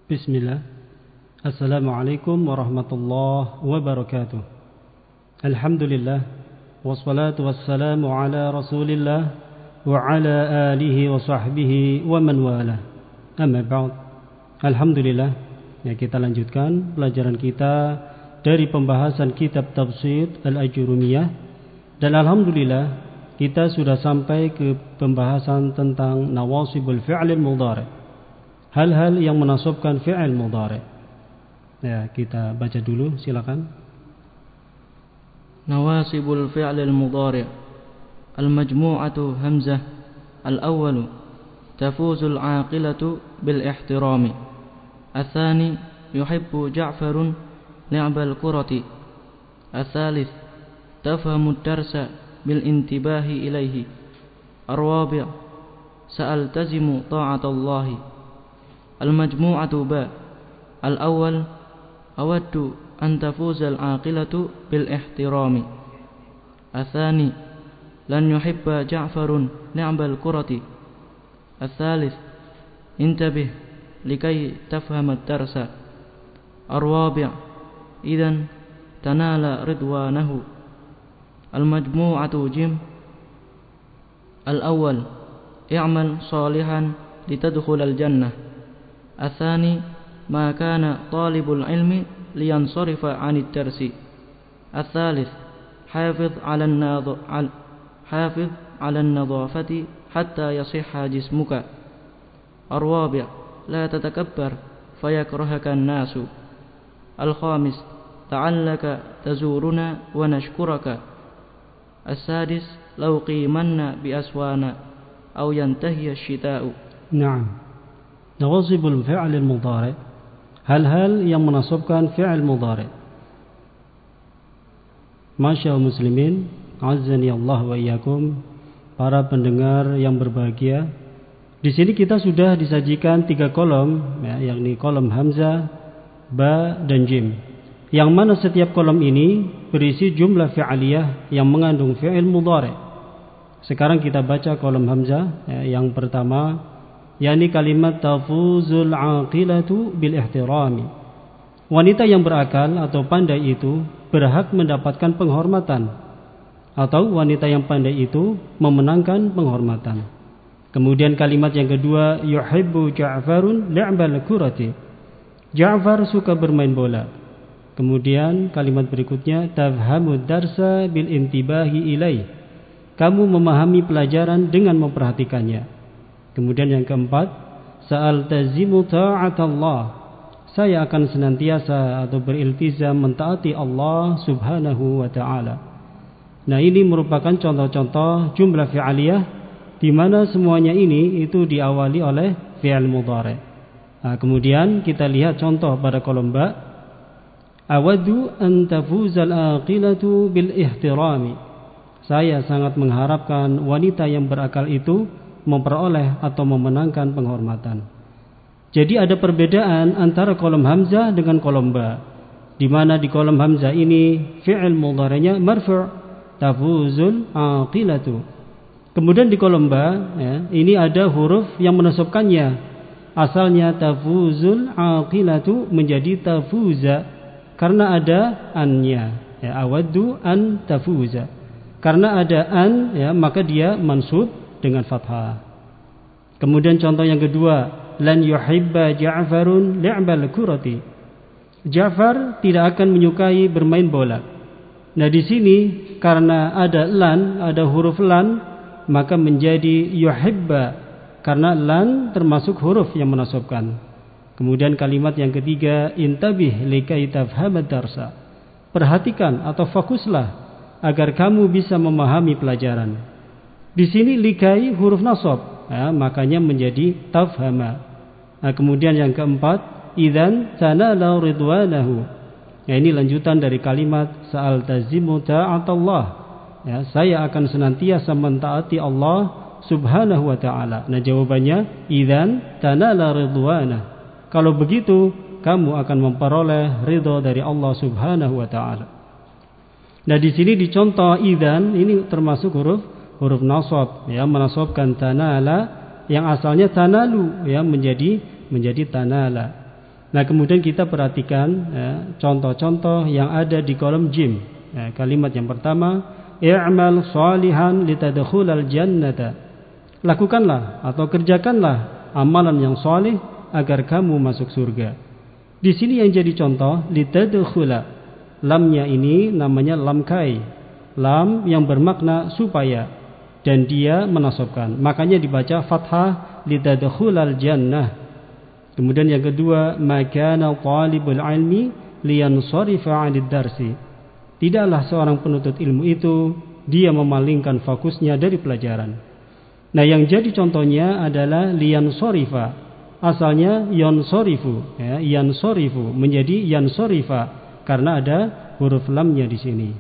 Bismillah. Assalamualaikum warahmatullahi wabarakatuh. Alhamdulillah. Wassalatu wassalamu ala rasulillah wa ala alihi wa sahbihi wa man wala. Amma ba'd. Alhamdulillah. Ya, kita lanjutkan pelajaran kita dari pembahasan kitab Tafsir Al-Ajurumiyah. Dan alhamdulillah kita sudah sampai ke pembahasan tentang nawasibul fi'lil mudhari'. Hal-hal yang menasabkan fi'il mudhari'. Ya, kita baca dulu, silakan. Nawasibul fi'lil mudhari'. Al-majmu'atu hamzah. Al-awwalu tafuzul 'aqilatu bil ihtirami. Al-thani yuhibbu Ja'farun li'bal qurati. Al-thalith tafhamu ad-darsa bil intibahi ilaihi. Ar-rabi' sa'altazimu ta'atallahi. Al-majmu'atu ba. Al-awwal awaddu an tafuzal 'aqilatu bil ihtirami. Al-thani lan yuhibba Ja'farun li'bal qurati. Al-thalith intabih likay tafhama ad-darsa. Ar-rabi' idan tanala ridwanahu. Al-majmu'atu jim. Al-awwal i'mal salihan litadkhul al-jannah. Al-thani ma kana talibul ilmi liyansarifa 'anid darsi. Al-thalith hafiz 'ala an-nadhafati hatta yasihha jismuka. Ar-rabi' la tatakabbar fayakrahaka an-nasu. Al-khamis ta'allaka tazuruna wa nashkuraka. As-sadis law qimanna bi aswana aw yantahi asy-syita'u. Naam. Nawasibul fi'lil mudhari'. Hal-hal yang menasabkan fi'il mudhari'. Masyaallah muslimin, azzani Allah wa iyyakum, para pendengar yang berbahagia. Di sini kita sudah disajikan 3 kolom, ya, yakni kolom hamzah, ba dan jim. Yang mana setiap kolom ini berisi jumlah fi'aliyah yang mengandung fi'il mudhari'. Sekarang kita baca kolom hamzah, ya, yang pertama, yakni kalimat tafuzul 'aqilatu bil ihtirami. Wanita yang berakal atau pandai itu berhak mendapatkan penghormatan, atau wanita yang pandai itu memenangkan penghormatan. Kemudian kalimat yang kedua, yuhibbu Ja'farun li'bal qurati. Ja'far suka bermain bola. Kemudian kalimat berikutnya, tafhamud darsa bil intibahi ilaih. Kamu memahami pelajaran dengan memperhatikannya. Kemudian yang keempat, sa'altazimu ta'atallah. Saya akan senantiasa atau beriltizam mentaati Allah subhanahu wa ta'ala. Nah, ini merupakan contoh-contoh jumlah fi'aliyah di mana semuanya ini itu diawali oleh fi'il mudhari'. Nah, kemudian kita lihat contoh pada kolom ba. Awaddu an tafuzal aqilatu bil ihtirami. Saya sangat mengharapkan wanita yang berakal itu memperoleh atau memenangkan penghormatan. Jadi ada perbedaan antara kolom hamzah dengan kolom ba, di mana di kolom hamzah ini fi'il mudhari'nya marfu', tafuzul aqilatu. Kemudian di kolom ba, ya, ini ada huruf yang menasabkannya. Asalnya tafuzul aqilatu menjadi tafuza karena ada annya, ya, awaddu an tafuza. Karena ada an, ya, maka dia mansub dengan fathah. Kemudian contoh yang kedua, lan yuhibba Ja'farun li'bal qurati. Ja'far tidak akan menyukai bermain bola. Nah, di sini karena ada lan, ada huruf lan, maka menjadi yuhibba karena lan termasuk huruf yang menasabkan. Kemudian kalimat yang ketiga, intabih likai tafhamad darsa. Perhatikan atau fokuslah agar kamu bisa memahami pelajaran. Di sini likai huruf nasab, ya, makanya menjadi tafhama. Nah, kemudian yang keempat, idzan tanala ridwanahu. Ya, ini lanjutan dari kalimat sa'altazimu ta'atallah. Ya, saya akan senantiasa mentaati Allah subhanahu wa ta'ala. Nah, jawabannya idzan tanala ridwanah. Kalau begitu, kamu akan memperoleh ridha dari Allah subhanahu wa ta'ala. Nah, di sini dicontoh idzan, ini termasuk huruf nasab, ya, menasabkan tanala yang asalnya tanalu, ya, menjadi tanala. Nah, kemudian kita perhatikan contoh-contoh yang ada di kolom jim. Kalimat yang pertama, i'mal shalihan litadkhulal jannata. Lakukanlah atau kerjakanlah amalan yang saleh agar kamu masuk surga. Di sini yang jadi contoh litadkhula. Lamnya ini namanya lam kai. Lam yang bermakna supaya, dan dia menasabkan. Makanya dibaca fathah litadkhulal jannah. Kemudian yang kedua, makana talibul ilmi liyansarifa 'anid darsi. Tidaklah seorang penuntut ilmu itu dia memalingkan fokusnya dari pelajaran. Nah, yang jadi contohnya adalah liyansarifa. Asalnya yansarifu, yansarifu menjadi yansarifa karena ada huruf lamnya di sini.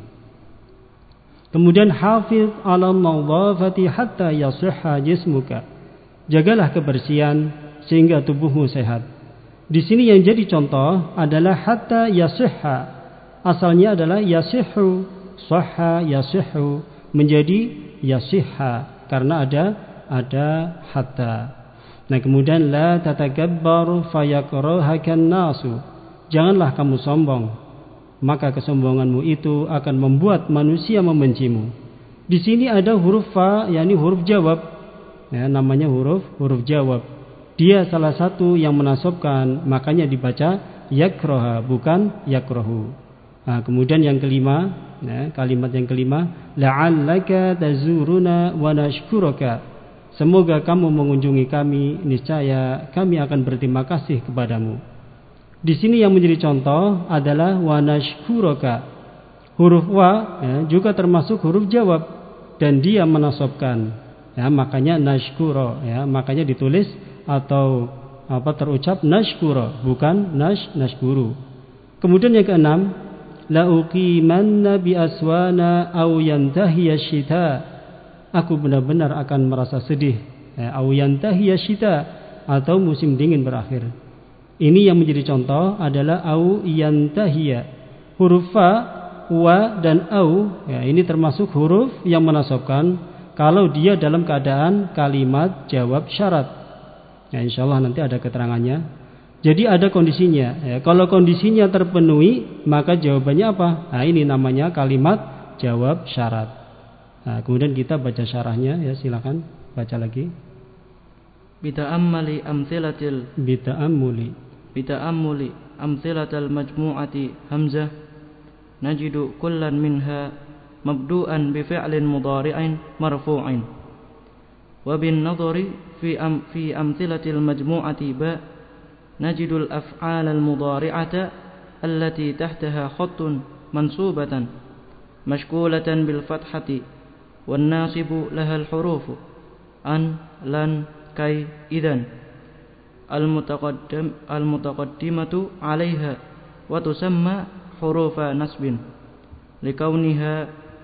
Kemudian hafiz 'ala an-nadhafati hatta yasihha jismuka. Jagalah kebersihan sehingga tubuhmu sehat. Di sini yang jadi contoh adalah hatta yasihha. Asalnya adalah yasihhu, sahha yasihhu menjadi yasihha karena ada hatta. Nah, kemudian la tatakabbar fayakrahakan nasu. Janganlah kamu sombong, maka kesombonganmu itu akan membuat manusia membencimu. Di sini ada huruf fa, yakni huruf jawab. Namanya huruf jawab. Dia salah satu yang menasabkan, makanya dibaca yakraha bukan yakrahu. Nah, kemudian yang kelima, kalimat yang kelima, la'allaka tazuruna wa nashkuruka. Semoga kamu mengunjungi kami, niscaya kami akan berterima kasih kepadamu. Di sini yang menjadi contoh adalah wa nashkuruka. Huruf wa juga termasuk huruf jawab dan dia menasabkan. Makanya nashkuro, makanya ditulis atau terucap nashkuro bukan nashkuru. Kemudian yang keenam, la uqimanna bi aswana aw yantahi asyita. Aku benar-benar akan merasa sedih, aw yantahi asyita atau musim dingin berakhir. Ini yang menjadi contoh adalah aw yantahiya. Huruf fa, wa dan au ini termasuk huruf yang menasabkan kalau dia dalam keadaan kalimat jawab syarat. Insyaallah nanti ada keterangannya. Jadi ada kondisinya. Kalau kondisinya terpenuhi, maka jawabannya apa? Nah, ini namanya kalimat jawab syarat. Nah, kemudian kita baca syarahnya, silakan baca lagi. Bita'ammuli amthilatal majmu'ati hamzah najidu kullan minha mabdu'an bi fi'lin mudhari'in marfu'in wa bin nadhari fi amthilatil majmu'ati ba najidul af'alal mudhari'ata allati tahtaha khattun mansubatan mashkulatan bil fathati wan nasibu laha al huruf an lan kai idan al mutaqaddimatu 'alaiha wa tusamma hurufa nasbin likauniha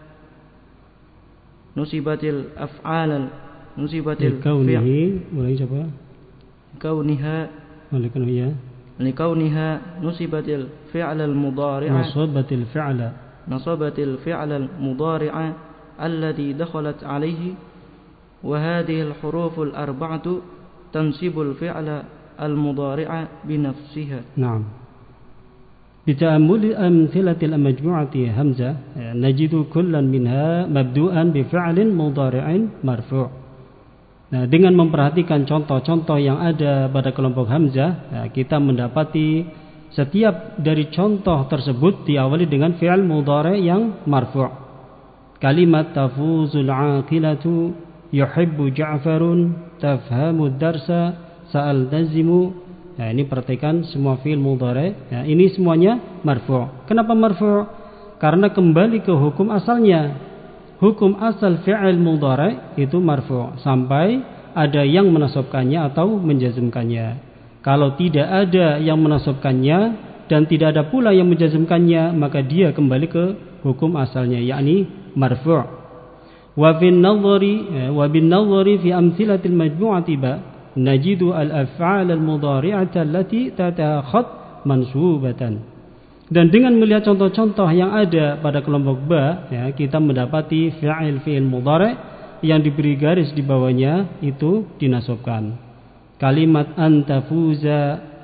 nusibatil af'alal nusibatil kaunihi mulai coba kauniha likauniha nusibatil fi'lal mudhari'a nasabatil fi'lal mudhari'a alladhi dakhalat 'alayhi wa hadhihi al huruf al arba'atu tansibul fi'la al mudhari'a bi nafsiha. Naam. بتأمل أمثلة المجموعة همزة نجد كلا منها مبدوءا بفعل مضارع مرفوع. Nah, dengan memperhatikan contoh-contoh yang ada pada kelompok hamzah, kita mendapati setiap dari contoh tersebut diawali dengan fi'il mudhari' yang marfu'. Kalimat tafuzul 'aqilatu yuhibbu Ja'farun tafhamu ad-darsa sa'altazimu. Nah, ini perhatikan semua fi'il mudhari', ini semuanya marfu'. Kenapa marfu'? Karena kembali ke hukum asalnya. Hukum asal fi'il mudhari' itu marfu' sampai ada yang menasabkannya atau menjazmkannya. Kalau tidak ada yang menasabkannya dan tidak ada pula yang menjazmkannya, maka dia kembali ke hukum asalnya, yakni marfu'. Wa bin nadhari fi amthilatil majmu'ati ba najidu al-af'al al-mudhari'ata allati tatakhat mansubatan. Dan dengan melihat contoh-contoh yang ada pada kelompok ba, kita mendapati fi'il mudhari' yang diberi garis di bawahnya itu dinasabkan. Kalimat antafuza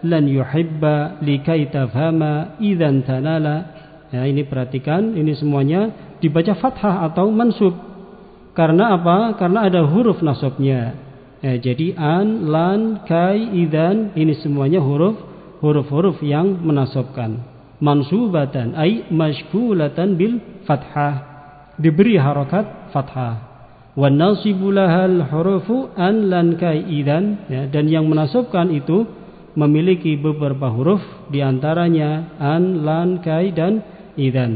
lan yuhibba likai tafhama idzan tanala. Ya, ini perhatikan, ini semuanya dibaca fathah atau mansub. Karena apa? Karena ada huruf nasabnya. Jadi an, lan, kai, idzan, ini semuanya huruf-huruf yang menasabkan. Mansubatan ay mashkulatan bil fathah, diberi harakat fathah. Wan nasibu lahal hurufu an, lan, kai, idzan, ya, dan yang menasabkan itu memiliki beberapa huruf, diantaranya an, lan, kai, dan idzan.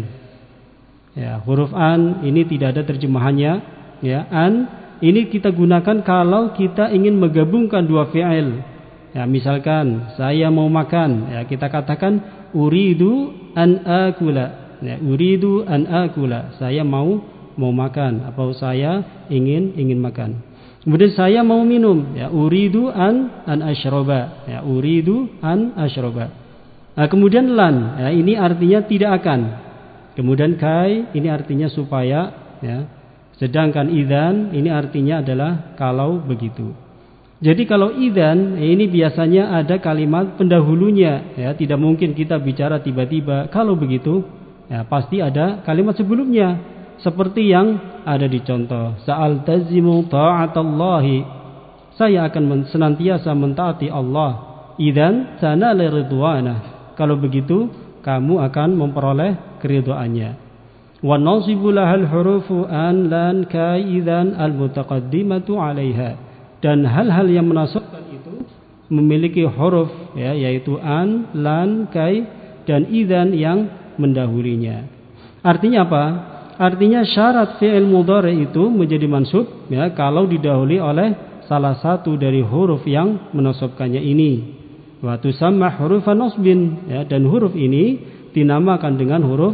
Ya, huruf an ini tidak ada terjemahannya. Ya, an ini kita gunakan kalau kita ingin menggabungkan dua fi'il. Ya, misalkan saya mau makan, ya, kita katakan uridu an akula. Ya, uridu an akula. Saya mau makan, atau saya ingin makan. Kemudian saya mau minum, ya, uridu an ashroba. Ya, uridu an ashroba. Nah, kemudian lan, ya, ini artinya tidak akan. Kemudian kai ini artinya supaya, ya. Sedangkan idzan ini artinya adalah kalau begitu. Jadi kalau idzan ini biasanya ada kalimat pendahulunya, ya, tidak mungkin kita bicara tiba-tiba kalau begitu, ya, pasti ada kalimat sebelumnya seperti yang ada di contoh sa'altazimu ta'atallahi, saya akan senantiasa mentaati Allah. Idzan tanala ridwanah, kalau begitu kamu akan memperoleh keridhaannya. Wa nasibu lahal hurufu an, lan, kai, idzan al mutaqaddimatu 'alaiha, dan hal-hal yang menasabkan itu memiliki huruf, ya, yaitu an, lan, kai, dan idzan yang mendahulinya. Artinya apa? Artinya syarat fi'il mudhari itu menjadi mansub, ya, kalau didahului oleh salah satu dari huruf yang menasabkannya ini. Wa tusamma hurufan nasbin, ya, dan huruf ini dinamakan dengan huruf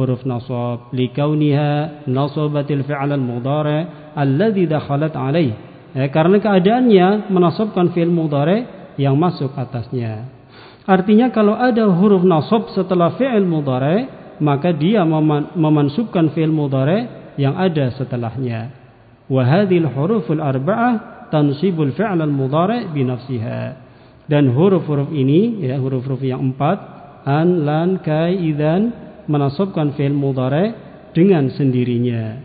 nasab likauniha nasabatil fi'al al-mudhari alladhi dakhalat alaih, ya, karena keadaannya menasabkan fi'il mudhari yang masuk atasnya. Artinya kalau ada huruf nasab setelah fi'il mudhari, maka dia memansubkan fi'il mudhari yang ada setelahnya. Wa hadhil huruful arba'ah tansibul fi'al al-mudhari bi nafsiha, dan huruf-huruf ini, ya, huruf-huruf yang 4 an, lan, kai, idzan menasabkan fi'il mudhari dengan sendirinya.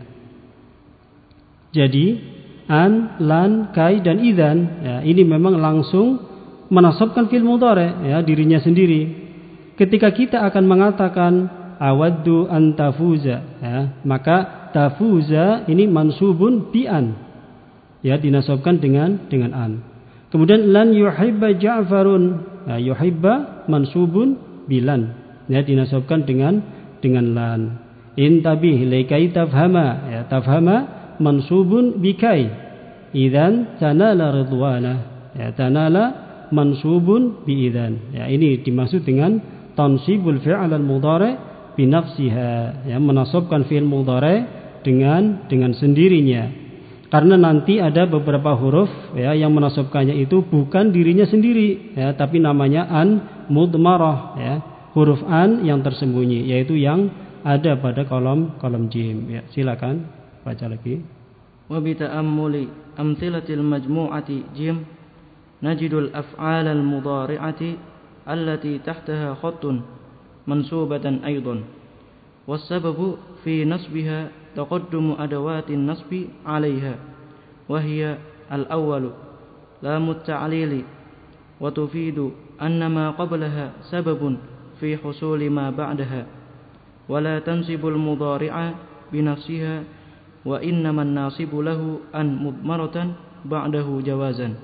Jadi an, lan, kai, dan idzan, ya, ini memang langsung menasabkan fi'il mudhari, ya, dirinya sendiri. Ketika kita akan mengatakan awaddu an tafuza, ya, maka tafuza ini mansubun bi an, ya, dinasabkan dengan an. Kemudian lan yuhibba Ja'farun, ya, yuhibba mansubun bilan, ya, dinasabkan dengan lan. Intabih likai tafhama, ya, tafhama mansubun bikai, idzan tanala ridwana, ya, tanala mansubun bi idzan, ya, ini dimaksud dengan tansibul fi'al al-mudhari bi nafsiha, ya, menasabkan fi'il mudhari dengan sendirinya. Karena nanti ada beberapa huruf, ya, yang menasabkannya itu bukan dirinya sendiri, ya, tapi namanya an mudmarah, ya, huruf an yang tersembunyi, yaitu yang ada pada kolom jim. Ya, silakan baca lagi. Wa bi ta'ammuli amthilatil majmu'ati jim najidul af'al al mudhari'ati allati tahtaha khattun mansubatan aidan. Was sababu fi nasbiha taqaddumu adawatin nasbi 'alayha wa hiya al awwalu lamut ta'lili wa tufidu anna ma qablaha sababun fi husuli ma ba'daha wa la tansibu al mudhari'a bi nafsiha wa innama an-nasibu lahu an mudmaratan ba'dahu jawazan.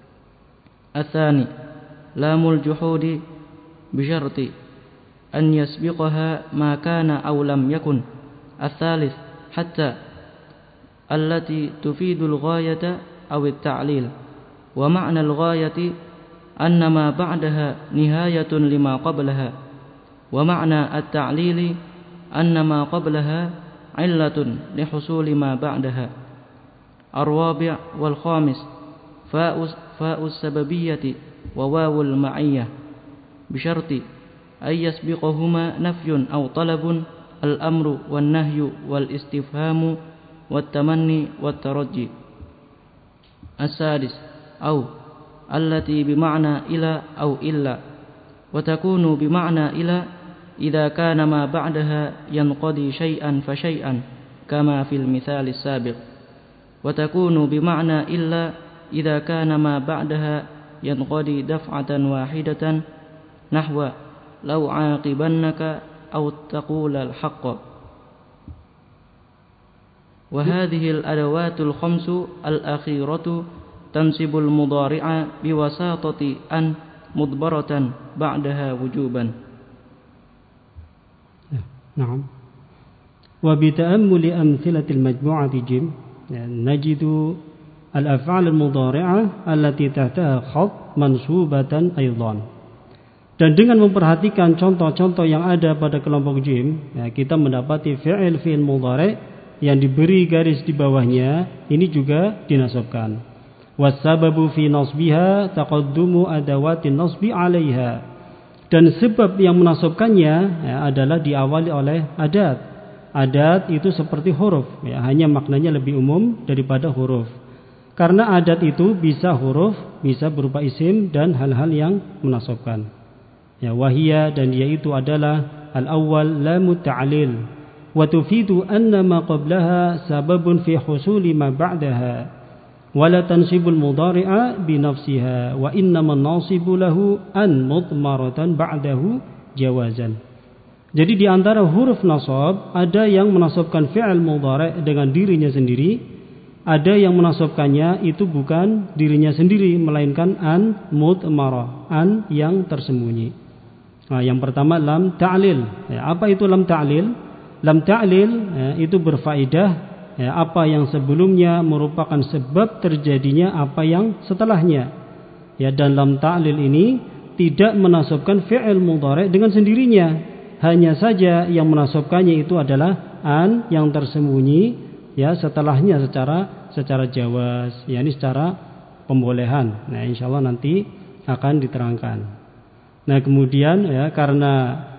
Atsani lamul juhudi bi syarti an yasbiqaha ma kana aw lam yakun. Ats-tsalits hatta allati tufidu al-ghayata aw at-ta'lil wa ma'na al-ghayati anna ma ba'daha nihayatun lima qablaha wa ma'na at-ta'lili anna ma qablaha 'illatun li husuli ma ba'daha. Ar-rabi' wal khamis fa'us sababiyyati wa wawul ma'iyyah bi syarti ay yasbiqahuma nafyun aw talabun al-amru wan nahyu wal istifhamu wat tamanni wat tarajji. As-sadis aw allati bi ma'na ila aw illa وتكون بمعنى إلى إذا كان ما بعدها ينقضي شيئا فشيئا كما في المثال السابق وتكون بمعنى إلا إذا كان ما بعدها ينقضي دفعة واحدة نحو لو عاقبنك أو تقول الحق وهذه الأدوات الخمس الأخيرة تنصب المضارع بوساطة أن مضبرة بعدها وجوبا. نعم. وبتأمل أمثلة المجموعة جيم نجد الأفعال المضارعة التي تحتها خط منصوبة أيضا. Dan dengan memperhatikan contoh-contoh yang ada pada kelompok jim, kita mendapati fi'il mudhari' yang diberi garis di bawahnya ini juga dinasabkan. Wasababu fi nasbiha taqaddumu adawatin nasbi 'alaiha. Dan sebab yang menasabkannya adalah diawali oleh adat. Adat itu seperti huruf, hanya maknanya lebih umum daripada huruf. Karena adat itu bisa huruf, bisa berupa isim dan hal-hal yang menasabkan. Wahia dan dia itu adalah al-awwal lamut ta'lil wa tufidu anna ma qablaha sababun fi husuli ma ba'daha wa la tansibul mudhari'a bi nafsiha wa innama nasibu lahu an mudmaratan ba'dahu jawazan. Jadi di antara huruf nasab ada yang menasabkan fi'il mudhari' dengan dirinya sendiri, ada yang menasabkannya itu bukan dirinya sendiri melainkan an mudmarah, an yang tersembunyi. Yang pertama lam ta'lil. Apa itu lam ta'lil? Lam ta'lil itu berfaedah apa yang sebelumnya merupakan sebab terjadinya apa yang setelahnya. Dan lam ta'lil ini tidak menasabkan fi'il mudhari' dengan sendirinya. Hanya saja yang menasabkannya itu adalah an yang tersembunyi setelahnya secara jawaz, yakni secara pembolehan. Insyaallah nanti akan diterangkan. Nah kemudian karena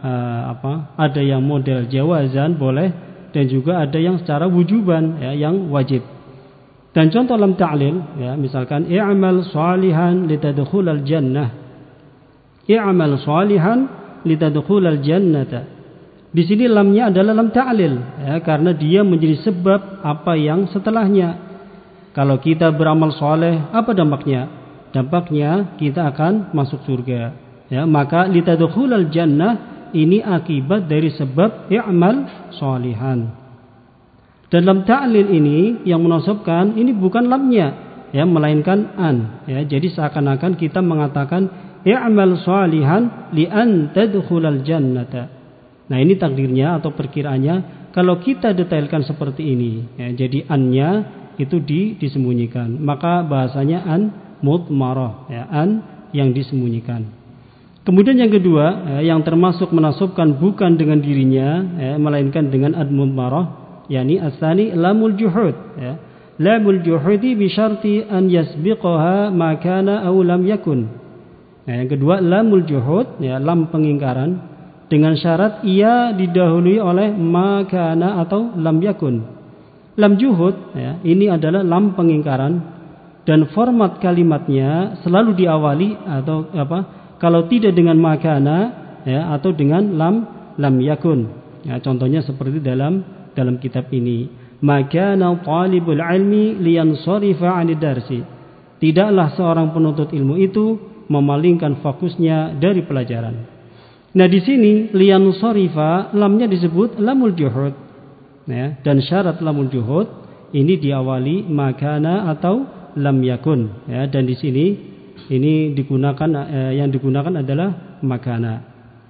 ada yang model jawazan boleh dan juga ada yang secara wujuban yang wajib. Dan contoh lam ta'lil misalkan i'mal shalihan litadkhulal jannah. I'mal shalihan litadkhulal jannata. Di sini lamnya adalah lam ta'lil karena dia menjadi sebab apa yang setelahnya. Kalau kita beramal soleh apa dampaknya? Dampaknya kita akan masuk surga. Maka litadkhulal jannah ini akibat dari sebab i'mal shalihan. Dan lam ta'lil ini yang menasabkan ini bukan lamnya melainkan an. Jadi seakan-akan kita mengatakan i'mal shalihan li an tadkhulal jannata. Nah ini takdirnya atau perkiraannya kalau kita detailkan seperti ini. Jadi annya itu disembunyikan. Maka bahasanya an mudmarah, an yang disembunyikan. Kemudian yang kedua yang termasuk menasabkan bukan dengan dirinya melainkan dengan ad mudmarah, yakni asani lamul juhud. Lamul juhudi bi syarti an yasbiqaha ma kana aw lam yakun. Yang kedua lamul juhud, lam pengingkaran dengan syarat ia didahului oleh ma kana atau lam yakun. Lam juhud ini adalah lam pengingkaran dan format kalimatnya selalu diawali atau kalau tidak dengan makana atau dengan lam yakun. Contohnya seperti dalam kitab ini. Makana talibul ilmi liyansarifa 'anid darsi. Tidaklah seorang penuntut ilmu itu memalingkan fokusnya dari pelajaran. Nah di sini liyansarifa lamnya disebut lamul juhud. Dan syarat lamul juhud ini diawali makana atau lam yakun. Dan di sini ini yang digunakan adalah makana.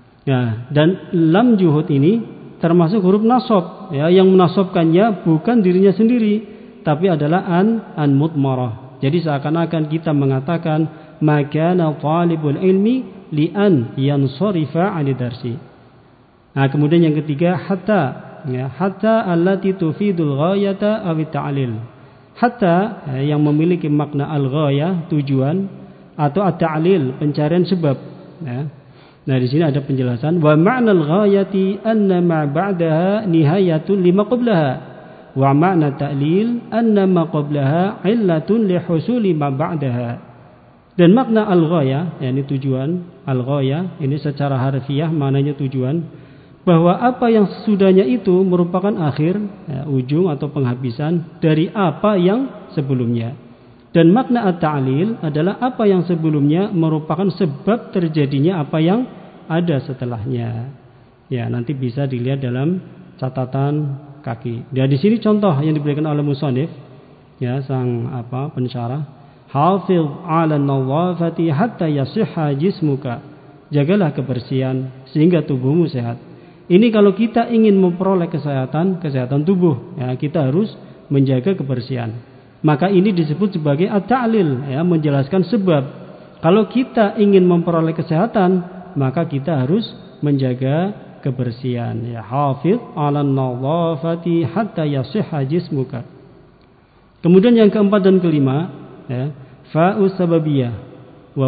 Dan lam juhud ini termasuk huruf nasab yang menasabkannya bukan dirinya sendiri tapi adalah an mudmarah. Jadi seakan-akan kita mengatakan makana talibul ilmi li an yansarifa 'anid darsi. Nah, kemudian yang ketiga hatta allati tufidul ghayata aw ta'lil. Hatta yang memiliki makna al-ghayah tujuan atau at-ta'lil pencarian sebab. Nah di sini ada penjelasan wa ma'nal ghayati anna ma ba'daha nihayatun lima qablaha wa ma'na ta'lil anna ma qablaha illatun li husuli ma ba'daha. Dan makna al-ghayah yakni tujuan al-ghaya, ini secara harfiah maknanya tujuan, bahwa apa yang sesudahnya itu merupakan akhir, ujung atau penghabisan dari apa yang sebelumnya. Dan makna at-ta'lil adalah apa yang sebelumnya merupakan sebab terjadinya apa yang ada setelahnya. Ya, nanti bisa dilihat dalam catatan kaki. Dan di sini contoh yang diberikan oleh musannif, ya, sang pensyarah, hafiz 'ala an-nawafati hatta yasihha jismuka. Jagalah kebersihan sehingga tubuhmu sehat. Ini kalau kita ingin memperoleh kesehatan tubuh, ya, kita harus menjaga kebersihan. Maka ini disebut sebagai at-ta'lil, ya, menjelaskan sebab. Kalau kita ingin memperoleh kesehatan, maka kita harus menjaga kebersihan. Ya, hafiz 'alan nadhafati hatta yasihha jismuka. Kemudian yang keempat dan kelima, ya, fa'us sababiyah wa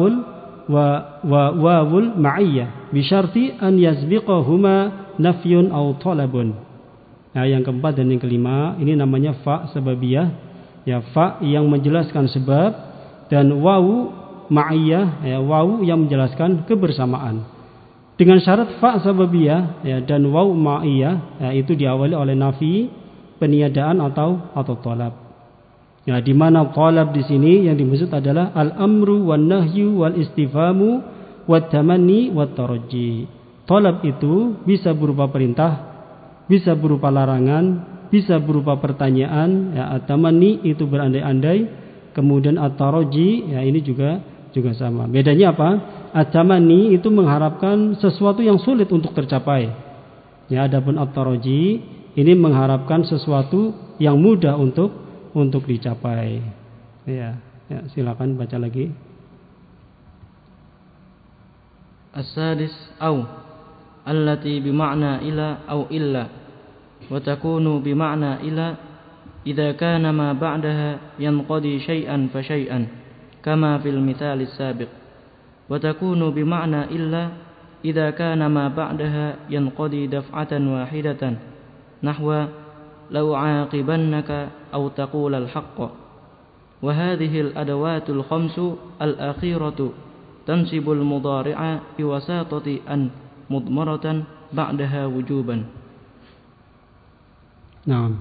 wawul ma'iyah bi syarti an yazbiqahuma nafyun aw talabun. Nah, yang keempat dan yang kelima ini namanya fa sababiyah. Ya, fa yang menjelaskan sebab, dan wawu ma'iyah, ya, wawu yang menjelaskan kebersamaan. Dengan syarat fa sababiyah, ya, dan wawu ma'iyah, ya, itu diawali oleh nafi, peniadaan atau talab. Ya, di mana talab di sini yang dimaksud adalah al-amru wan nahyu wal istifhamu wat tamanni wat tarajji. Talab itu bisa berupa perintah, bisa berupa larangan, bisa berupa pertanyaan, ya, at-tamanni itu berandai-andai, kemudian at-taraji, ya, ini juga sama. Bedanya apa? At-tamanni itu mengharapkan sesuatu yang sulit untuk tercapai. Ya, adapun at-taraji ini mengharapkan sesuatu yang mudah untuk dicapai. Ya, silakan baca lagi. As-sadis au allati bima'na ila au illa. وتكون بمعنى إلى إذا كان ما بعدها ينقضي شيئا فشيئا كما في المثال السابق. وتكون بمعنى إلا إذا كان ما بعدها ينقضي دفعة واحدة نحو لو عاقبنك أو تقول الحق. وهذه الأدوات الخمس الأخيرة تنصب المضارع بواسطة أن مضمرة بعدها وجوبا. Nah,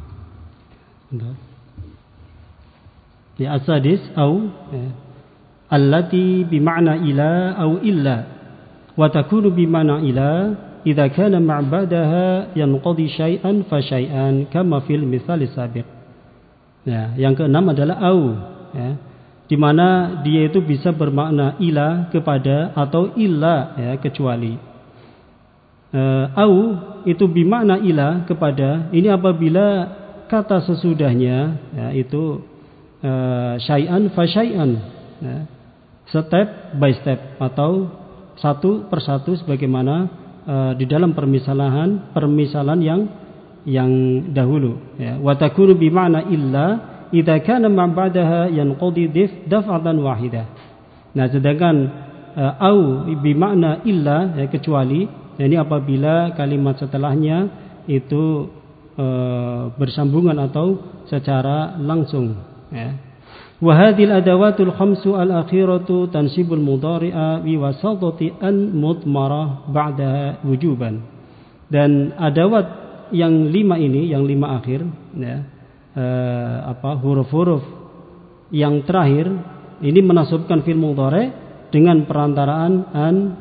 di as-sadis au allati bima'na ila au illa wa takunu bima'na ila idza kana ma'badaha yanqadi syai'an fa syai'an kama fil mithal sabiq. Ya, yang keenam adalah au, ya, di mana dia itu bisa bermakna ila kepada atau illa, ya, kecuali. Au itu bimakna ila kepada, ini apabila kata sesudahnya, ya, itu syai'an fa syai'an, ya, step by step atau satu persatu sebagaimana di dalam permisalan yang dahulu, ya. Wa takunu bimakna illa idza kana ma ba'daha yanqadi daf'atan wahidah. Nah, sedangkan au bimakna illa, ya, kecuali, ini apabila kalimat setelahnya itu bersambungan atau secara langsung, ya. Wa hadhil adawatul khamsu al-akhiratu tansibul mudhari'a bi wasatati an mudmarah ba'da wujuban. Dan adawat yang lima ini, yang lima akhir, ya, huruf-huruf yang terakhir ini menasabkan fi'il mudhari' dengan perantaraan an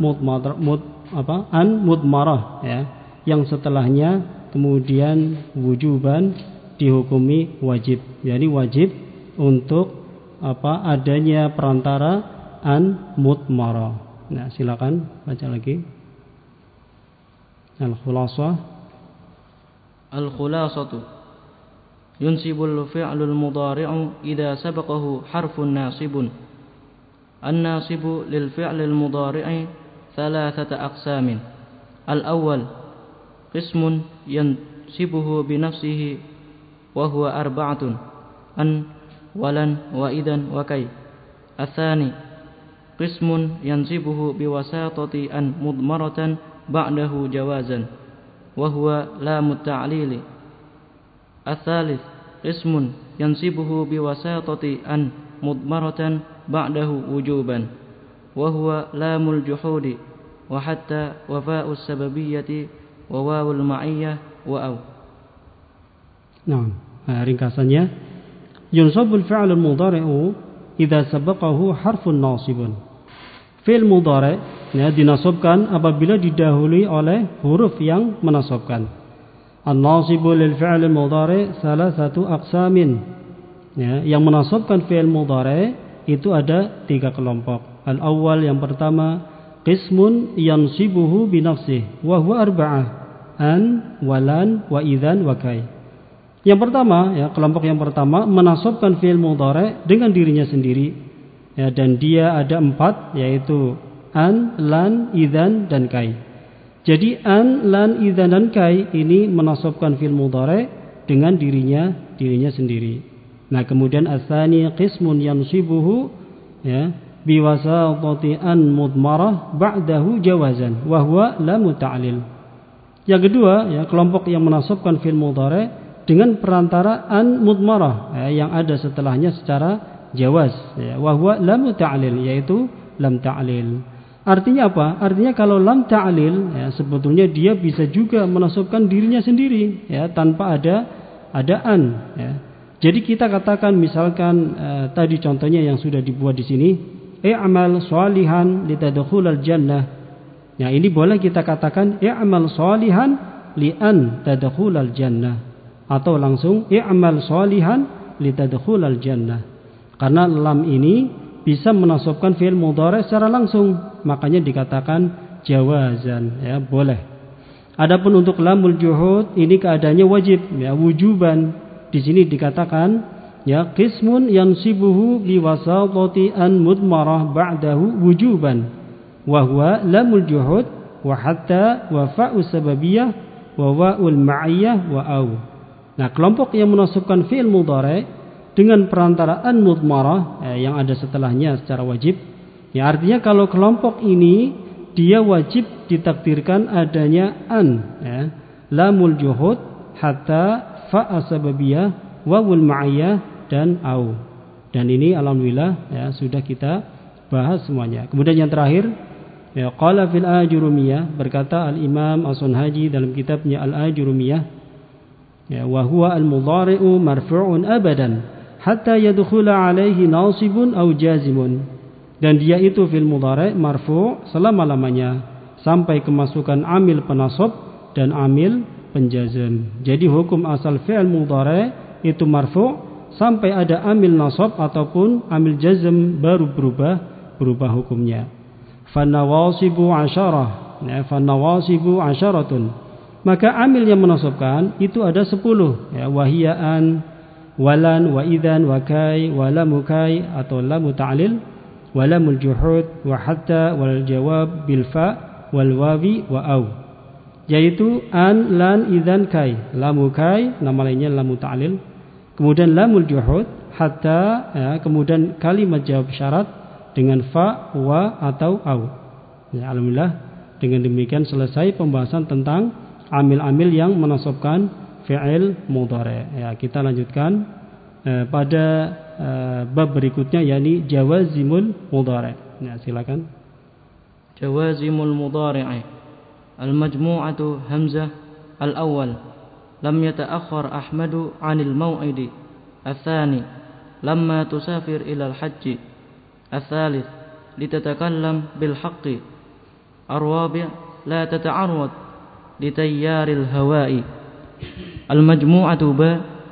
mudmarah, ya, yang setelahnya kemudian wujuban dihukumi wajib. Jadi wajib untuk adanya perantara an mudmarah. Nah, silakan baca lagi. Al-khulasah. Al-khulasatu yunsibul fi'lul mudhari'u idza sabaqahu harfun nasibun. An-nasibu lil fi'lil mudhari'i ثلاثة أقسام. الأول قسم ينسبه بنفسه وهو أربعة أن ولن وإذا وكي. الثاني قسم ينسبه بواسطة أن مضمرة بعده جوازا وهو لام التعليل. الثالث قسم ينسبه بواسطة أن مضمرة بعده وجوبا وهو لام الجحود وحتى وفاء السببية وواو المعية وأو. Nah, ringkasannya yunsabul fi'lul mudhari'u idza sabaqahu harfun nasibun. Fi'il mudhari' dinasabkan apabila didahului oleh huruf yang menasabkan. An-nasibu lil fi'lil mudhari' salasatu aqsamin. Yang menasabkan fi'il mudhari' itu ada 3 kelompok. Al-awwal, yang pertama, qismun yansibuhu bi nafsihi wa huwa arba'ah, an, walan, wa idzan, wa kai. Yang pertama, kelompok yang pertama menasabkan fi'il mudhari' dengan dirinya sendiri, dan dia ada 4, yaitu an, lan, idzan, dan kai. Jadi an, lan, idzan, dan kai ini menasabkan fi'il mudhari' dengan dirinya sendiri. Nah, kemudian asani qismun yansibuhu biwasatati an mudmarah ba'dahu jawazan wa huwa lam ta'lil. Yang kedua, kelompok yang menasabkan fi'il mudhari' dengan perantara an mudmarah yang ada setelahnya secara jawaz, wa huwa lam ta'lil, yaitu lam ta'lil. Artinya apa? Artinya kalau lam ta'lil sebetulnya dia bisa juga menasabkan dirinya sendiri tanpa ada an. Jadi kita katakan misalkan tadi contohnya yang sudah dibuat di sini, i'mal shalihan litadkhulal jannah. Nah, ini boleh kita katakan i'mal shalihan li an tadkhulal jannah, atau langsung i'mal shalihan litadkhulal jannah. Karena lam ini bisa menasabkan fi'il mudhari' secara langsung, makanya dikatakan jawazan, boleh. Adapun untuk lamul juhud ini keadaannya wajib, wujuban. Di sini dikatakan qismun yansibuhu biwasatati an mudmarah ba'dahu wujuban wa huwa lamul juhud wa hatta wa fa'u sababiyah wa wa'ul ma'iyah wa au. Nah, kelompok yang menasabkan fi'il mudhari' dengan perantaraan mudmarah yang ada setelahnya secara wajib, artinya kalau kelompok ini dia wajib ditakdirkan adanya an, lamul juhud, hatta, fa sababiyah, wawul ma'iyah, dan au. Dan ini alhamdulillah sudah kita bahas semuanya. Kemudian yang terakhir, qala fil ajurumiyah, berkata al-Imam As-Sunhaji dalam kitabnya al-Ajurumiyah, wa huwa al-mudhari'u marfu'un abadan hatta yadkhula alaihi nasibun au jazimun. Dan dia itu fil mudhari' marfu' selama-lamanya sampai kemasukan amil penasab dan amil penjazm. Jadi hukum asal fi'il mudhari' itu marfu' sampai ada amil nasab ataupun amil jazm baru berubah hukumnya. Fanawasibu asyarah, fanawasibu asyaratun. Maka amil yang menasabkan itu ada 10, wahiyaan, walan, wa idzan, wa kai, wa lamu kai atau lamu ta'lil, wa lamul juhud, wa hatta, wal jawab bil fa, wal wawi, wa au. Yaitu an, lan, idzan, kai. Lamu kai, nama lainnya lamu ta'lil. Kemudian lamul juhud, hatta, kemudian kalimat jawab syarat dengan fa, wa, atau au. Alhamdulillah, dengan demikian selesai pembahasan tentang amil-amil yang menasabkan fi'il mudhari'. Kita lanjutkan pada bab berikutnya, yakni jawazimul mudhari'. Silakan. Jawazimul mudhari'. المجموعة همزة الأول لم يتأخر أحمد عن الموعد. الثاني لما تسافر إلى الحج. الثالث لتتكلم بالحق. الرابع لا تتعرض لتيار الهواء. المجموعة ب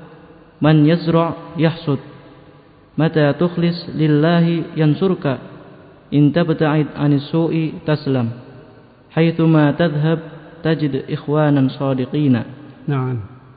من يزرع يحصد. متى تخلص لله ينصرك. إن تبتعد عن السوء تسلم. Haitsuma tadhhab tajid ikhwanan shadiqina. Nah,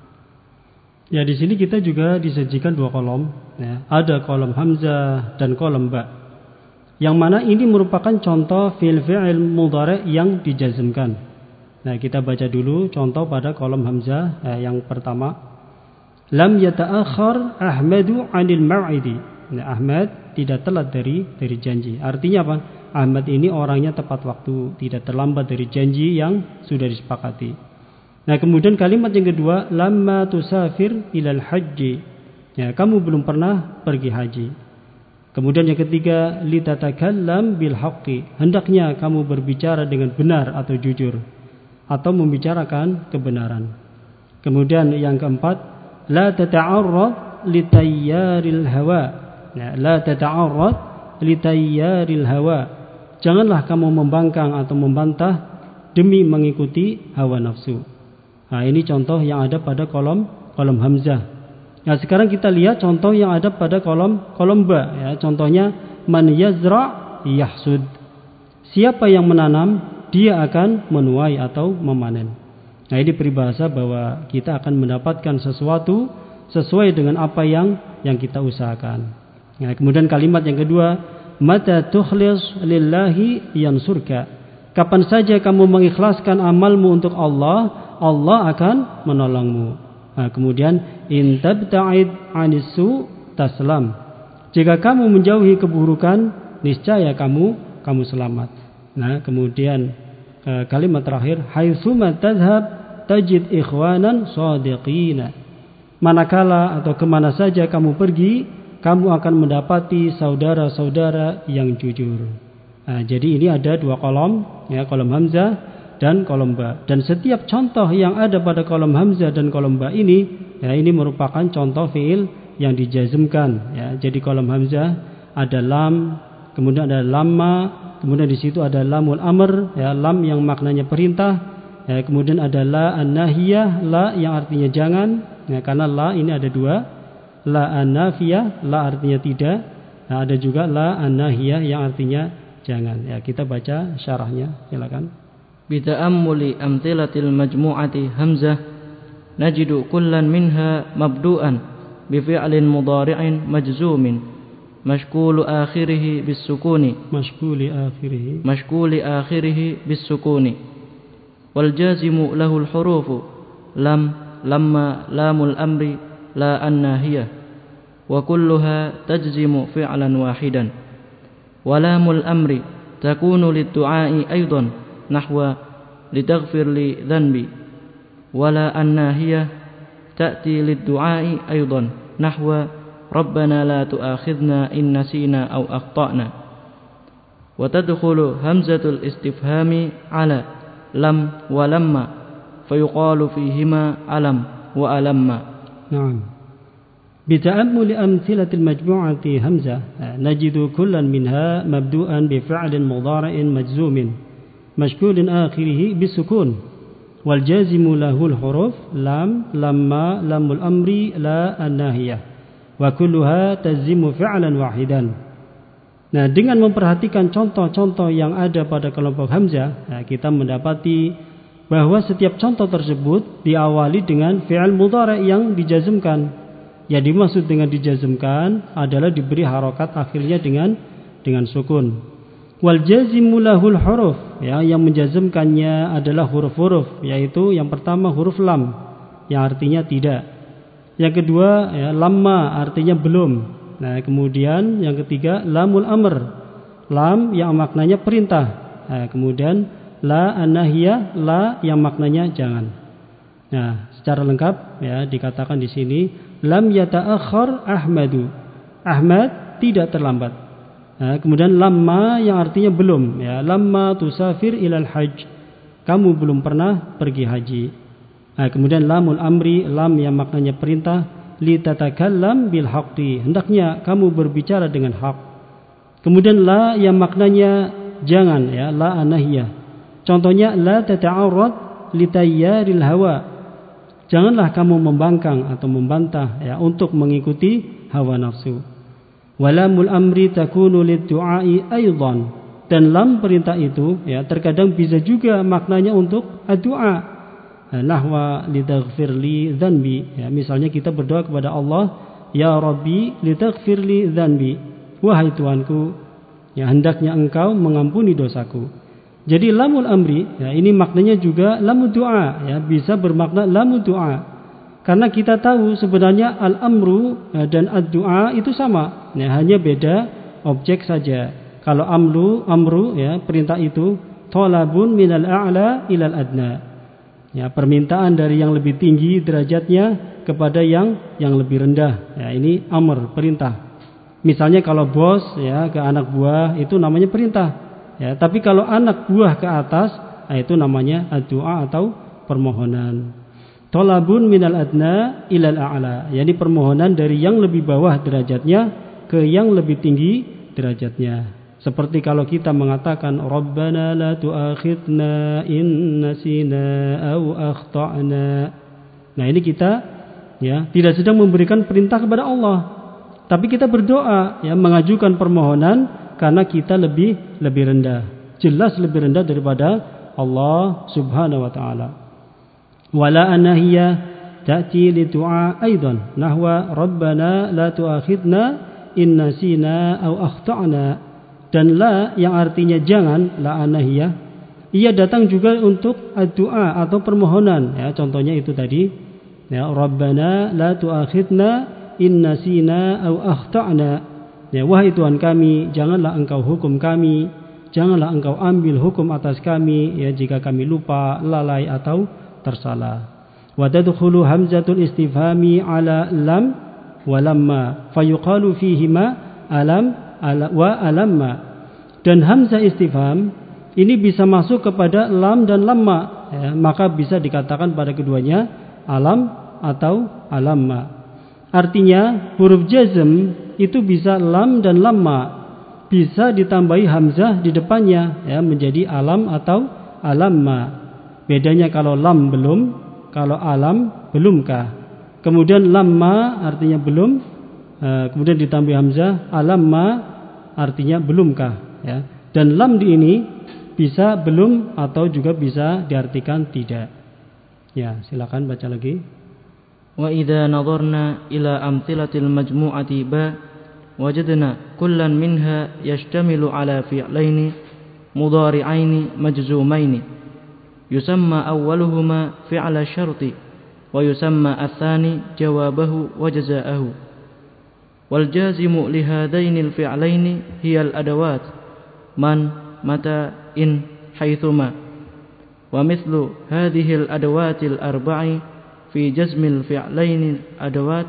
ya di sini kita juga disajikan 2 kolom, ada kolom hamzah dan kolom ba. Yang mana ini merupakan contoh fi'il mudhari' yang dijazmkan. Nah, kita baca dulu contoh pada kolom hamzah yang pertama. Lam yata'akhkhar Ahmadu 'anil mau'idi. Nah, Ahmad tidak telat dari janji. Artinya apa? Ahmad ini orangnya tepat waktu, tidak terlambat dari janji yang sudah disepakati. Nah, kemudian kalimat yang kedua, lamma tusafir ilal haji. Kamu belum pernah pergi haji. Kemudian yang ketiga, litatakallam bil haqqi, hendaknya kamu berbicara dengan benar atau jujur atau membicarakan kebenaran. Kemudian yang keempat, la tata'arrad litayyaril hawa. Ya, la tata'arrad litayyaril hawa. Janganlah kamu membangkang atau membantah demi mengikuti hawa nafsu. Nah, ini contoh yang ada pada kolom hamzah. Nah, sekarang kita lihat contoh yang ada pada kolom ba. Ya, contohnya man yazra yahsud. Siapa yang menanam, dia akan menuai atau memanen. Nah, ini peribahasa bahwa kita akan mendapatkan sesuatu sesuai dengan apa yang kita usahakan. Nah, kemudian kalimat yang kedua, mata tukhlis lillahi yansurka. Kapan saja kamu mengikhlaskan amalmu untuk Allah, Allah akan menolongmu. Nah, kemudian in tabta'id 'anisu taslam. Jika kamu menjauhi keburukan, niscaya kamu selamat. Nah, kemudian kalimat terakhir, haitsuma tadhhab tajid ikhwanan shadiqina. Manakala atau kemana saja kamu pergi, kamu akan mendapati saudara-saudara yang jujur. Nah, jadi ini ada dua kolom, ya, kolom hamzah dan kolom ba. Dan setiap contoh yang ada pada kolom hamzah dan kolom ba ini, ya, ini merupakan contoh fiil yang dijazmkan. Ya. Jadi kolom hamzah ada lam, kemudian ada lamma, kemudian di situ ada lamul amr, ya, lam yang maknanya perintah. Ya, kemudian ada la an-nahiyah, la yang artinya jangan. Ya, karena la ini ada dua, la an-nafiyah, la artinya tidak. Nah, ada juga la an-nahiyah yang artinya jangan. Ya, kita baca syarahnya, silakan. بتأمل أمثلة المجموعة همزة نجد كلا منها مبدوءا بفعل مضارع مجزوم مشكول آخره بالسكون والجازم له الحروف لم لما لام الأمر لا الناهية وكلها تجزم فعلا واحدا ولام الأمر تكون للدعاء أيضا نحو لتغفر لي ذنبي ولا الناهية تأتي للدعاء أيضا نحو ربنا لا تؤاخذنا إن نسينا أو أخطأنا وتدخل همزة الاستفهام على لم ولما فيقال فيهما ألم وألما. نعم. بتأمل أمثلة المجموعة همزة نجد كلا منها مبدوءا بفعل مضارع مجزوم مشكول آخره بالسكون والجازم له الحروف لام لما لام الأمر لا الناهية وكلها تجزم فعلا واحدا. Nah, dengan memperhatikan contoh-contoh yang ada pada kelompok hamzah, kita mendapati bahwa setiap contoh tersebut diawali dengan fi'il mudhari' yang dijazmkan. Yang dimaksud dengan dijazmkan adalah diberi harokat akhirnya dengan sukun. Wal jazimu lahul huruf, ya, yang menjazmkannya adalah huruf-huruf, yaitu yang pertama huruf lam yang artinya tidak. Yang kedua, ya, lamma artinya belum. Nah, kemudian yang ketiga lamul amr, lam yang maknanya perintah. Nah, kemudian la an-nahiyah, la yang maknanya jangan. Nah, secara lengkap, ya, dikatakan di sini lam yata'akhkhar Ahmadu. Ahmad tidak terlambat. Nah, kemudian lamma yang artinya belum, ya, lamma tusafir ilal hajj, kamu belum pernah pergi haji. Nah, kemudian lamul amri, lam yang maknanya perintah, li tatakallam bil haqqi, hendaknya kamu berbicara dengan hak. Kemudian la yang maknanya jangan, ya, la anahiyah. Contohnya la tata'arrad li tayyaril hawa, janganlah kamu membangkang atau membantah, ya, untuk mengikuti hawa nafsu. Walamul amri takunu lid-du'ai aidan, dan lam perintah itu, ya, terkadang bisa juga maknanya untuk ad-du'a. Nahwa litaghfirli dzanbi, ya, misalnya kita berdoa kepada Allah, ya Rabbi litaghfirli dzanbi, wahai Tuhanku, ya, hendaknya engkau mengampuni dosaku. Jadi lamul amri, ya, ini maknanya juga lamud du'a, ya, bisa bermakna lamud du'a. Karena kita tahu sebenarnya al-amru dan ad-du'a itu sama, ya, hanya beda objek saja. Kalau amru, ya, perintah itu thalabun minal a'la ilal adna, ya, permintaan dari yang lebih tinggi derajatnya kepada yang lebih rendah, ya, ini amr, perintah. Misalnya kalau bos ya ke anak buah itu namanya perintah. Ya, tapi kalau anak buah ke atas, itu namanya ad-du'a atau permohonan. Tolabun minal adna ilal a'la. Yani permohonan dari yang lebih bawah derajatnya ke yang lebih tinggi derajatnya. Seperti kalau kita mengatakan Rabbana la tu'akhidna in nasina aw akhta'na. Nah, ini kita ya tidak sedang memberikan perintah kepada Allah, tapi kita berdoa ya mengajukan permohonan karena kita lebih rendah, jelas lebih rendah daripada Allah Subhanahu wa taala. Wala anahiyah ta'ti li du'a aidan nahwa Rabbana la tu'akhidna in nasina aw akhta'na. Dan la yang artinya jangan, la anahiyah, ia datang juga untuk doa atau permohonan. Ya, contohnya itu tadi. Ya, Rabbana la tu'akhidna in nasina aw akhta'na. Ya, wahai Tuhan kami, janganlah Engkau hukum kami, janganlah Engkau ambil hukum atas kami ya jika kami lupa, lalai atau tersalah. Wa tadkhulu hamzatul istifhami ala lam wa lamma fayuqalu fihima alam wa alamma. Dan hamzah istifham ini bisa masuk kepada lam dan lamma ya, maka bisa dikatakan pada keduanya alam atau alamma. Artinya huruf jazm itu bisa lam dan lamma, bisa ditambahi hamzah di depannya ya menjadi alam atau alamma. Bedanya kalau lam belum, kalau alam belumkah. Kemudian lamma artinya belum, kemudian ditambah hamzah, alamma artinya belumkah ya. Dan lam di ini bisa belum atau juga bisa diartikan tidak. Ya, silakan baca lagi. Wa idza nadharna ila amthilatil majmu'ati ba wajadna kullan minha yashtamilu ala fi'laini mudhari'aini majzumaini yusamma awwaluhuma fi'la syarti wa yusamma ats-tsani jawabahu wa jazaa'ahu. Wal jazimu li hadainil fi'laini hiyal adawat man mata in haitsuma wa mithlu hadhil adawatil arba'i fi jazmil fi'laini adawat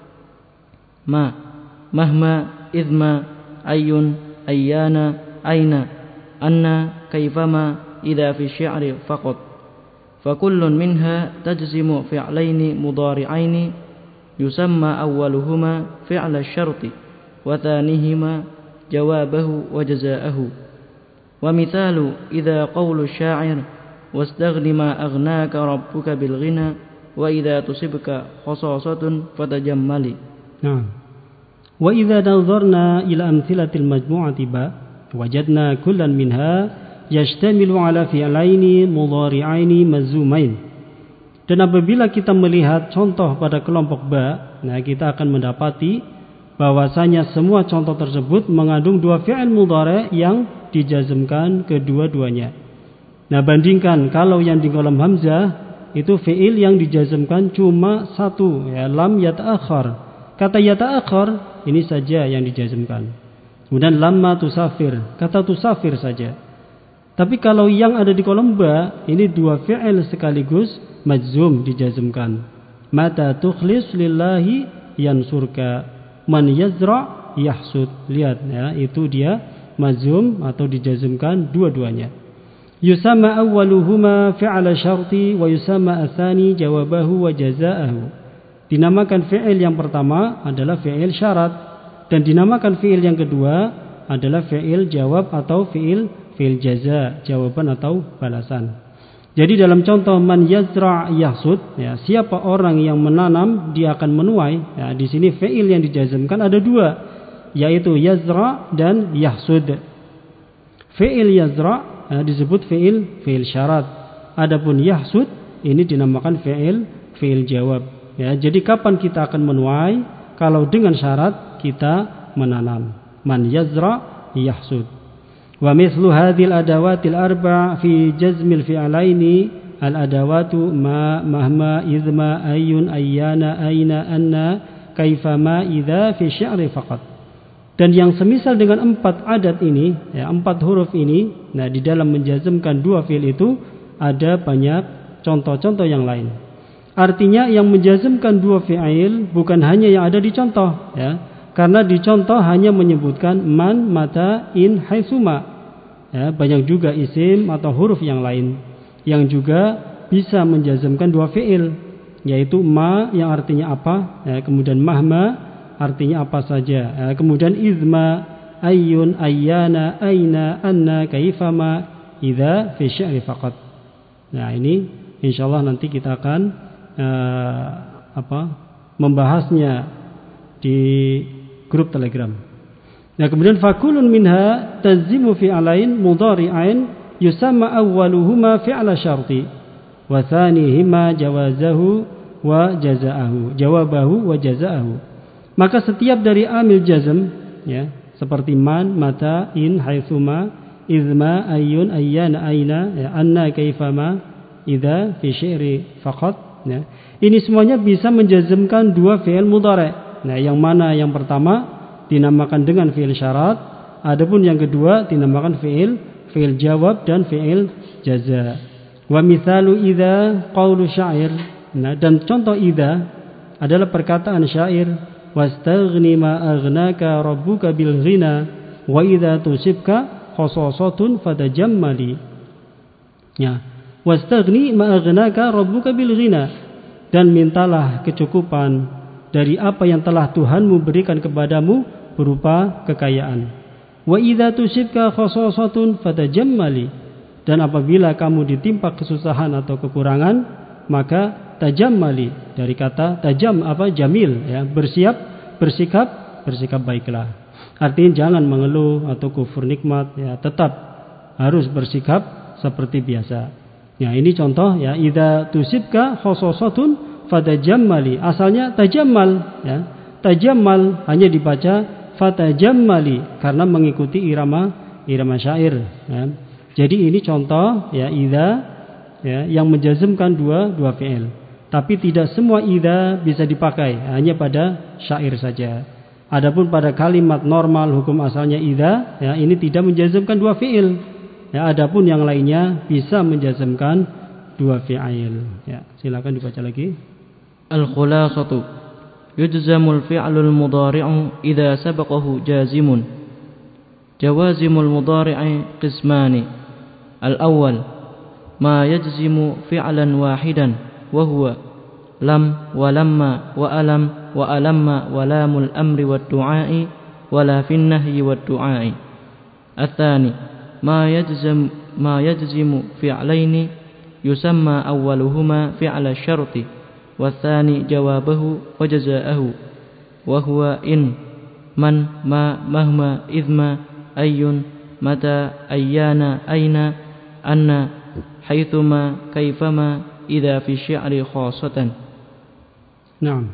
ma mahma idma ayyun ayyana aina anna kaifama idza fi syi'ri faqat fa kullun minha tajzimu fi'laini mudhari'aini yusamma awwaluhuma fi'la syarti wa thanihima jawabahu wa jazaa'ahu. Wa mithalu idza qawlu sya'ir wastaghni ma aghnaka rabbuka bil ghina wa idza tusibka khasasatun fatajammali. Nah, wa idza nadharna ila amthilatil majmu'ati ba wajadna kullan minha yashtamilu ala fi'laini mudhari'aini mazzumain. Dan apabila kita melihat contoh pada kelompok ba, nah kita akan mendapati bahwasanya semua contoh tersebut mengandung dua fi'il mudhari' yang dijazmkan kedua-duanya. Nah, bandingkan kalau yang di kolom hamzah itu fi'il yang dijazmkan cuma satu ya, lam yata'akhir. Kata yata'akhir ini saja yang dijazmkan. Kemudian lamma tusafir, kata tusafir saja. Tapi kalau yang ada di kolom ba ini dua fi'il sekaligus majzum dijazmkan. Mata tukhlis lillahi yansurka man yazra yahsud. Lihat ya, itu dia majzum atau dijazmkan dua-duanya. Yusamma awwaluhuma fi'la syarti wa yusamma ats-tsani jawabahu wa jazaa'ahu. Dinamakan fi'il yang pertama adalah fi'il syarat dan dinamakan fi'il yang kedua adalah fi'il jawab atau fi'il jaza, jawaban atau balasan. Jadi dalam contoh man yazra yahsud ya, siapa orang yang menanam dia akan menuai ya, di sini fi'il yang dijazmkan ada dua, yaitu yazra dan yahsud. Fi'il yazra ya, disebut fi'il syarat. Adapun yahsud ini dinamakan fi'il jawab ya. Jadi kapan kita akan menuai? Kalau dengan syarat kita menanam. Man yazra yahsud. Wa mithlu hadhil adawatil arba' fi jazmil fi'laini al adawatu ma mahma idma ayyun ayyana aina anna kaifama idza fi syi'ri faqat. Dan yang semisal dengan empat adat ini ya, empat huruf ini, nah di dalam menjazmkan dua fi'il itu ada banyak contoh-contoh yang lain. Artinya yang menjazmkan dua fi'il bukan hanya yang ada di contoh ya, Karena dicontoh hanya menyebutkan man, mata, in, haitsuma. Ya, banyak juga isim atau huruf yang lain yang juga bisa menjazmkan dua fi'il, yaitu ma yang artinya apa, ya, kemudian mahma artinya apa saja, ya, kemudian izma, ayyun, ayyana, aina, anna, kaifama, idza fi syi'ri faqat. Nah, ini insyaallah nanti kita akan membahasnya di grup Telegram. Nah, kemudian fakulun minha tazimu fi'alain mudhari'ain yusamma awwaluhuma fi'la syarti wa thanihima jawazahu wa jazaahu. Maka setiap dari amil jazm, ya, seperti man, mata, in, haitsuma, izma, ayyun, ayyana, aina, ya, anna, kaifama, idza fi syi'ri faqat, ya. Ini semuanya bisa menjazmkan dua fi'il mudhari'. Nah, yang mana yang pertama dinamakan dengan fi'il syarat, adapun yang kedua dinamakan fi'il jawab dan fi'il jaza. Wa mithalu idza qaulu syair. Nah, dan contoh idza adalah perkataan syair, wastaghni ma aghnaka rabbuka bil ghina wa idza tusibka khasasatun fatajammali. Ya, wastaghni ma aghnaka rabbuka bil ghina, dan mintalah kecukupan dari apa yang telah Tuhanmu berikan kepadamu berupa kekayaan. Wa idza tusibka khasasatun fatajammali, dan apabila kamu ditimpa kesusahan atau kekurangan, maka tajammali, dari kata jamil, ya, bersikap baiklah. Artinya jangan mengeluh atau kufur nikmat, ya, tetap harus bersikap seperti biasa. Ya, ini contoh, ya, idza tusibka khasasatun fatajammali, asalnya tajammal, ya. Tajammal hanya dibaca fatajammali karena mengikuti irama syair, ya. Jadi ini contoh, ya, idza, ya, yang menjazmkan dua fi'il. Tapi tidak semua idza bisa dipakai, hanya pada syair saja. Adapun pada kalimat normal hukum asalnya idza, ya, ini tidak menjazmkan dua fi'il. Ya, adapun yang lainnya bisa menjazmkan dua fi'il. Ya, silakan dibaca lagi. Al-khulasatu yujzamul fi'lul mudhari'u idza sabaqahu jazimun. Jawazimul mudhari'i qismani. Al-awwal ma yajzimu fi'lan wahidan wa huwa lam wa lamma wa alam wa alamma wa lamul amri wad du'a'i wa la fin nahyi wad du'a'i. Atsani ma yajzimu fi'laini yusamma awwaluhuma fi'la syarti والثاني جوابه وجزاءه وهو إن من ما مهما إذما أي متى أيان أين أن حيثما كيفما إذا في الشعر خاصة. نعم.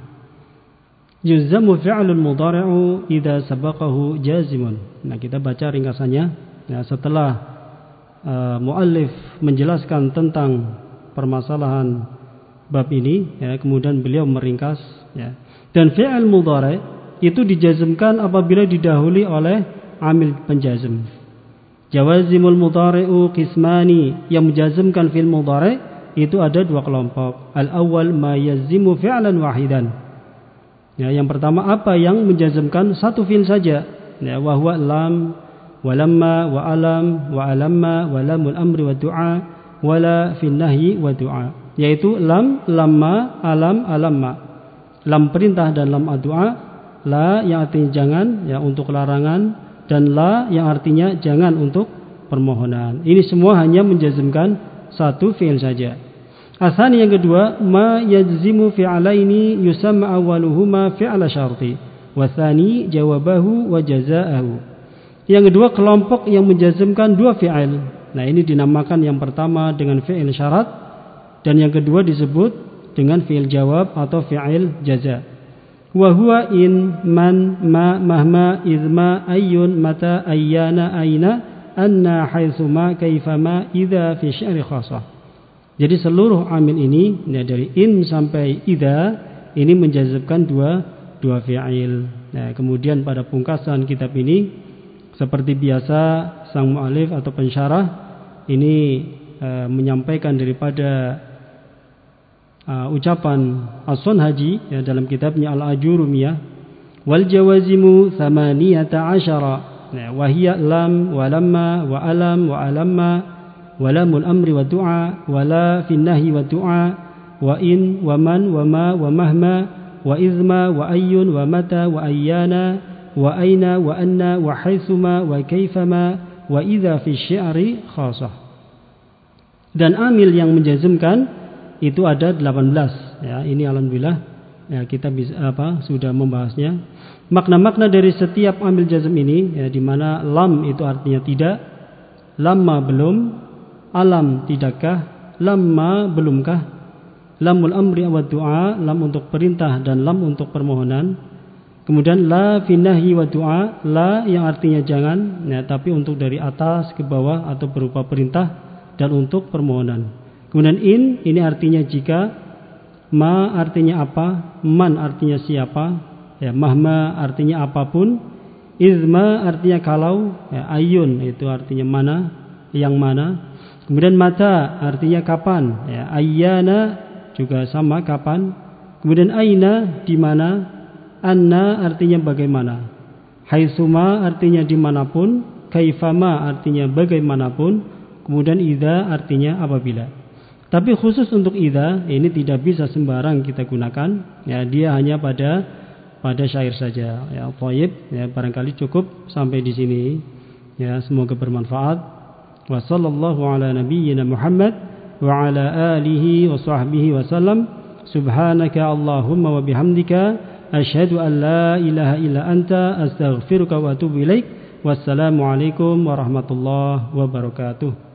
يلزم فعل المضارع إذا سبقه جازم. Nah, kita baca ringkasannya. Nah, setelah muallif menjelaskan tentang permasalahan bab ini, ya, kemudian beliau meringkas, ya. Dan fi'il mudhari' itu dijazmkan apabila didahului oleh amil penjazm. Jawazimul mudhari'u qismani, yang menjazmkan fi'il mudhari' itu ada dua kelompok. Al-awwal ma yazimu fi'lan wahidan. Ya, yang pertama apa yang menjazmkan satu fi'il saja. Ya, wa huwa lam, wa lamma, wa alam, wa alamma, wa lamul amri wa du'a, wa la fin nahyi wa du'a. Yaitu lam, lamma, alam, alamma. Lam perintah dan lam addu'a. La yang artinya jangan, ya, untuk larangan, dan la yang artinya jangan untuk permohonan. Ini semua hanya menjazmkan satu fi'il saja. Asani yang kedua, ma yajzimu fi'alaini yusamma awwaluhuma fi'la syarti wa tsani jawabahu wa jazaahu. Yang kedua, kelompok yang menjazmkan dua fi'il. Nah, ini dinamakan yang pertama dengan fi'il syarat, dan yang kedua disebut dengan fi'il jawab atau fi'il jaza. Wa huwa in, man, ma, mahma, izma, ayyun, mata, ayyana, aina, anna, haitsuma, kaifama, idza fi syi'ri khassah. Jadi seluruh amil ini, ya, dari in sampai idza, ini menjazmkan dua fi'il. Nah, kemudian pada pungkasan kitab ini, seperti biasa sang mu'alif atau pensyarah ini menyampaikan daripada ucapan As-Sunhaji, ya, dalam kitabnya Al-Ajurumiyah, wal jawazimu 18 wa hiya lam wa lamma wa alam wa alamma wa lamul amri wa du'a wa la fin nahyi wa du'a wa in wa man wa ma wa mahma wa izma wa ayyun wa mata wa ayyana wa aina wa anna wa haitsuma wa kaifama wa idza fi syi'ri khasah. Dan amil yang menjazmkan itu ada 18 ya. Ini alhamdulillah ya, kita bisa sudah membahasnya. Makna-makna dari setiap amil jazm ini ya, di mana lam itu artinya tidak, lamma belum, alam tidakkah, lamma belumkah, lamul amri wa du'a, lam untuk perintah dan lam untuk permohonan. Kemudian la finnahi wa du'a, la yang artinya jangan ya, tapi untuk dari atas ke bawah atau berupa perintah dan untuk permohonan. Kemudian in ini artinya jika, ma artinya apa, man artinya siapa, ya, mahma artinya apapun, izma artinya kalau, ya, ayun itu artinya mana, yang mana. Kemudian mata artinya kapan, ya, ayyana juga sama kapan. Kemudian aina di mana, anna artinya bagaimana, haitsuma artinya dimanapun, kaifama artinya bagaimanapun. Kemudian idza artinya apabila. Tapi khusus untuk idza ini tidak bisa sembarang kita gunakan. Ya, dia hanya pada syair saja. Ya, thayyib. Ya, barangkali cukup sampai di sini. Ya, semoga bermanfaat. Wa sallallahu ala nabiyyina Muhammad wa ala alihi wa sahbihi wa sallam. Subhanaka Allahumma wa bihamdika asyhadu an la ilaha illa anta astaghfiruka wa atubu ilaik. Wassalamu alaikum warahmatullahi wabarakatuh.